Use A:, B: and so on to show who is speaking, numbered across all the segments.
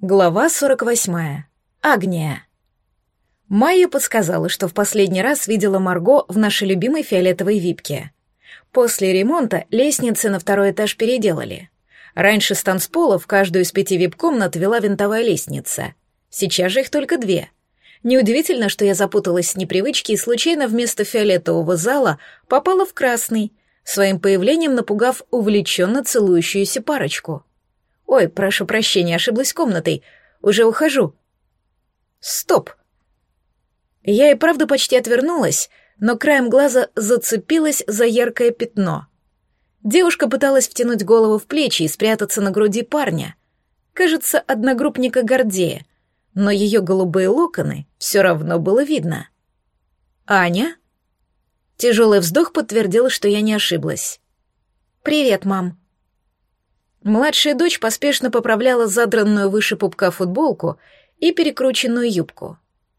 A: Глава 48. Агния. Майя подсказала, что в последний раз видела Марго в нашей любимой фиолетовой випке. После ремонта лестницы на второй этаж переделали. Раньше с танцпола в каждую из 5 вип-комнат вела винтовая лестница. Сейчас же их только 2. Неудивительно, что я запуталась с непривычки и случайно вместо фиолетового зала попала в красный, своим появлением напугав увлеченно целующуюся парочку. «Ой, прошу прощения, ошиблась комнатой. Уже ухожу». «Стоп!» Я и правда почти отвернулась, но краем глаза зацепилась за яркое пятно. Девушка пыталась втянуть голову в плечи и спрятаться на груди парня. Кажется, одногруппника Гордея, но ее голубые локоны все равно было видно. «Аня?» Тяжелый вздох подтвердил, что я не ошиблась. «Привет, мам». Младшая дочь поспешно поправляла задранную выше пупка футболку и перекрученную юбку.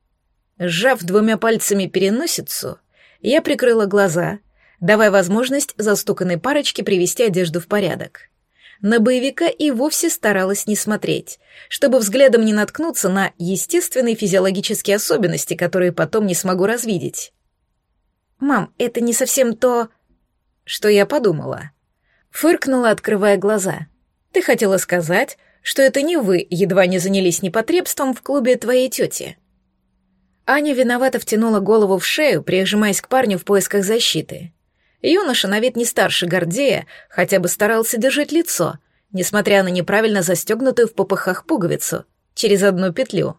A: Сжав 2 пальцами переносицу, я прикрыла глаза, давая возможность застуканной парочке привести одежду в порядок. На боевика и вовсе старалась не смотреть, чтобы взглядом не наткнуться на естественные физиологические особенности, которые потом не смогу развидеть. «Мам, это не совсем то, что я подумала». Фыркнула, открывая глаза. «Ты хотела сказать, что это не вы едва не занялись непотребством в клубе твоей тети». Аня виновато втянула голову в шею, прижимаясь к парню в поисках защиты. Юноша на вид не старше Гордея, хотя бы старался держать лицо, несмотря на неправильно застегнутую в попыхах пуговицу, через 1 петлю.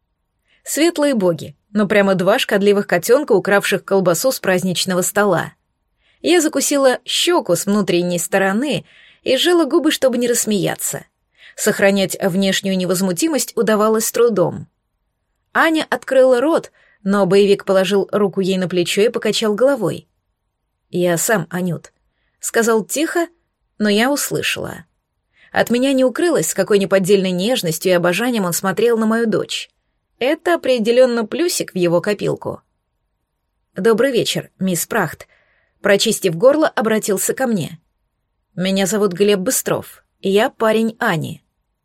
A: Светлые боги, но прямо 2 шкодливых котенка, укравших колбасу с праздничного стола. Я закусила щеку с внутренней стороны и сжала губы, чтобы не рассмеяться. Сохранять внешнюю невозмутимость удавалось с трудом. Аня открыла рот, но боевик положил руку ей на плечо и покачал головой. «Я сам, Анют», — сказал тихо, но я услышала. От меня не укрылось, с какой неподдельной нежностью и обожанием он смотрел на мою дочь. Это определенно плюсик в его копилку. «Добрый вечер, мисс Прахт», — прочистив горло, обратился ко мне. «Меня зовут Глеб Быстров, и я парень Ани».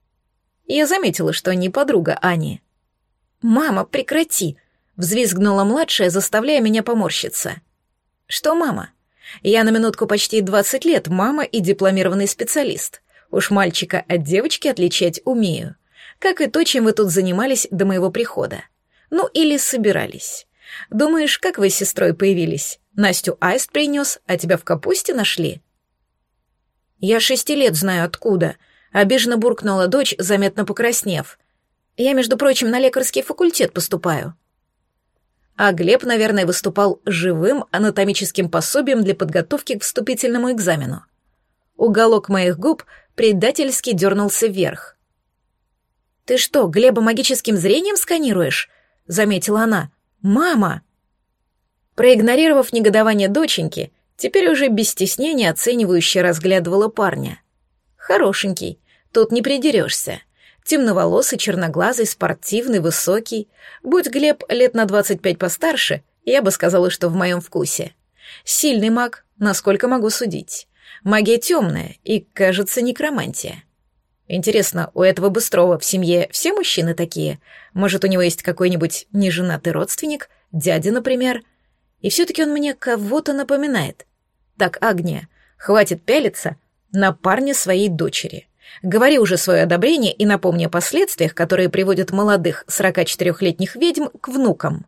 A: Я заметила, что не подруга Ани. «Мама, прекрати!» — взвизгнула младшая, заставляя меня поморщиться. «Что, мама? Я на минутку почти 20 лет мама и дипломированный специалист. Уж мальчика от девочки отличать умею. Как и то, чем вы тут занимались до моего прихода. Ну, или собирались. Думаешь, как вы с сестрой появились? Настю аист принес, а тебя в капусте нашли?» «Я 6 лет знаю откуда», — обиженно буркнула дочь, заметно покраснев. «Я, между прочим, на лекарский факультет поступаю». А Глеб, наверное, выступал живым анатомическим пособием для подготовки к вступительному экзамену. Уголок моих губ предательски дернулся вверх. «Ты что, Глеба магическим зрением сканируешь?» — заметила она. «Мама!» Проигнорировав негодование доченьки, теперь уже без стеснения оценивающе разглядывала парня. Хорошенький, тут не придерешься. Темноволосый, черноглазый, спортивный, высокий. Будь Глеб лет на 25 постарше, я бы сказала, что в моем вкусе. Сильный маг, насколько могу судить. Магия темная и, кажется, некромантия. Интересно, у этого Быстрова в семье все мужчины такие? Может, у него есть какой-нибудь неженатый родственник, дядя, например? И все-таки он мне кого-то напоминает. Так, Агния, хватит пялиться на парня своей дочери. Говори уже свое одобрение и напомни о последствиях, которые приводят молодых 44-летних ведьм к внукам.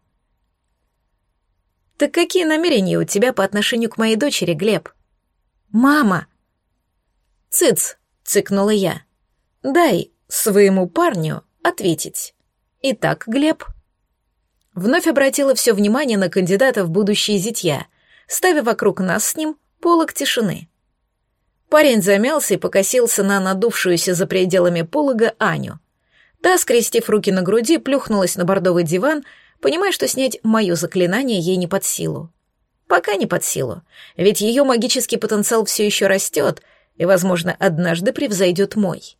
A: «Так какие намерения у тебя по отношению к моей дочери, Глеб?» «Мама!» «Цыц!» — цыкнула я. «Дай своему парню ответить. Итак, Глеб...» Вновь обратила все внимание на кандидата в будущие зятья, ставя вокруг нас с ним полог тишины. Парень замялся и покосился на надувшуюся за пределами полога Аню. Та, скрестив руки на груди, плюхнулась на бордовый диван, понимая, что снять мое заклинание ей не под силу. Пока не под силу, ведь ее магический потенциал все еще растет и, возможно, однажды превзойдет мой.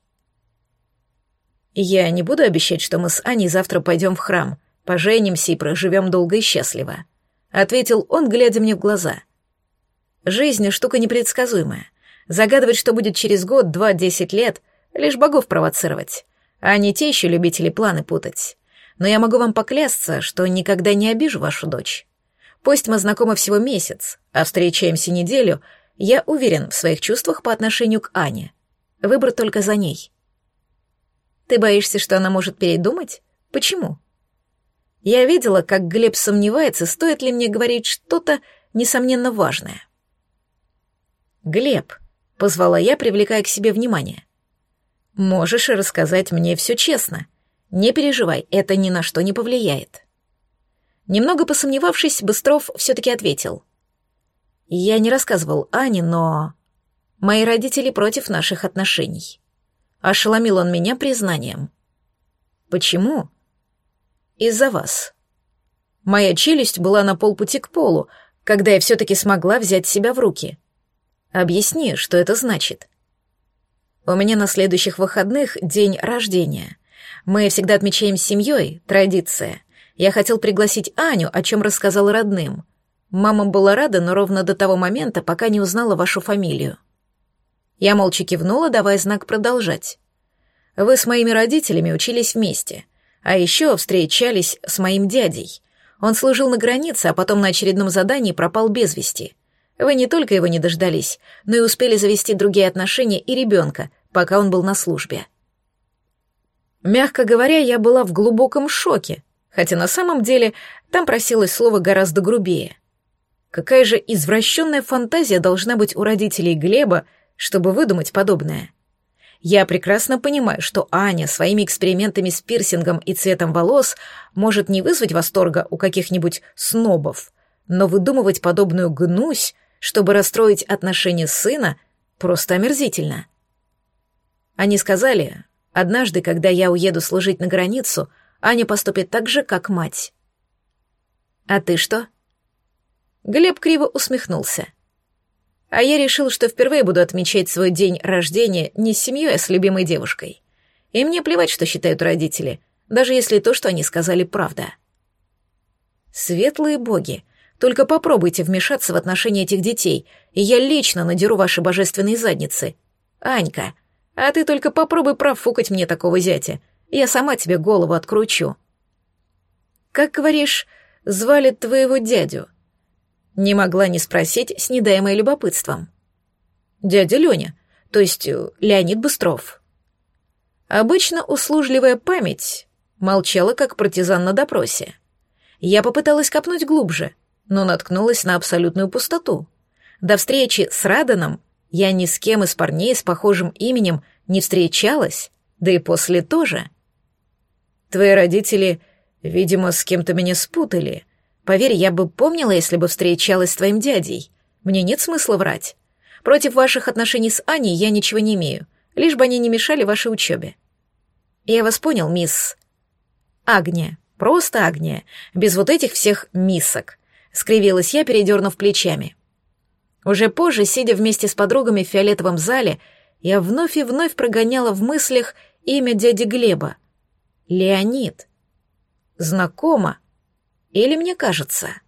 A: Я не буду обещать, что мы с Аней завтра пойдем в храм, поженимся и проживем долго и счастливо, — ответил он, глядя мне в глаза. Жизнь — штука непредсказуемая. Загадывать, что будет через год, 2, 10 лет, лишь богов провоцировать. Они те еще любители планы путать. Но я могу вам поклясться, что никогда не обижу вашу дочь. Пусть мы знакомы всего месяц, а встречаемся неделю, я уверен в своих чувствах по отношению к Ане. Выбор только за ней. Ты боишься, что она может передумать? Почему? Я видела, как Глеб сомневается, стоит ли мне говорить что-то, несомненно, важное. «Глеб», — позвала я, привлекая к себе внимание, — «можешь рассказать мне все честно. Не переживай, это ни на что не повлияет». Немного посомневавшись, Быстров все-таки ответил. «Я не рассказывал Ане, но... Мои родители против наших отношений». Ошеломил он меня признанием. «Почему?» «Из-за вас». Моя челюсть была на полпути к полу, когда я все-таки смогла взять себя в руки. «Объясни, что это значит». «У меня на следующих выходных день рождения. Мы всегда отмечаем с семьей, традиция. Я хотел пригласить Аню, о чем рассказал родным. Мама была рада, но ровно до того момента, пока не узнала вашу фамилию». Я молча кивнула, давая знак продолжать. «Вы с моими родителями учились вместе, а еще встречались с моим дядей. Он служил на границе, а потом на очередном задании пропал без вести. Вы не только его не дождались, но и успели завести другие отношения и ребенка, пока он был на службе». Мягко говоря, я была в глубоком шоке, хотя на самом деле там просилось слово гораздо грубее. Какая же извращенная фантазия должна быть у родителей Глеба, чтобы выдумать подобное? Я прекрасно понимаю, что Аня своими экспериментами с пирсингом и цветом волос может не вызвать восторга у каких-нибудь снобов, но выдумывать подобную гнусь, чтобы расстроить отношения сына, просто омерзительно. Они сказали, однажды, когда я уеду служить на границу, Аня поступит так же, как мать. «А ты что?» Глеб криво усмехнулся. «А я решил, что впервые буду отмечать свой день рождения не с семьей, а с любимой девушкой. И мне плевать, что считают родители, даже если то, что они сказали, правда». «Светлые боги, только попробуйте вмешаться в отношения этих детей, и я лично надеру ваши божественные задницы. Анька, а ты только попробуй профукать мне такого зятя, я сама тебе голову откручу». «Как, говоришь, звали твоего дядю?» Не могла не спросить с недаемой любопытством. «Дядя Леня, то есть Леонид Быстров». Обычно услужливая память молчала, как партизан на допросе. Я попыталась копнуть глубже, но наткнулась на абсолютную пустоту. До встречи с Раданом я ни с кем из парней с похожим именем не встречалась, да и после тоже. «Твои родители, видимо, с кем-то меня спутали. Поверь, я бы помнила, если бы встречалась с твоим дядей. Мне нет смысла врать. Против ваших отношений с Аней я ничего не имею, лишь бы они не мешали вашей учебе». «Я вас понял, мисс...» «Агния, просто Агния, без вот этих всех миссок», — скривилась я, передернув плечами. Уже позже, сидя вместе с подругами в фиолетовом зале, я вновь и вновь прогоняла в мыслях имя дяди Глеба. Леонид. Знакомо? Или мне кажется?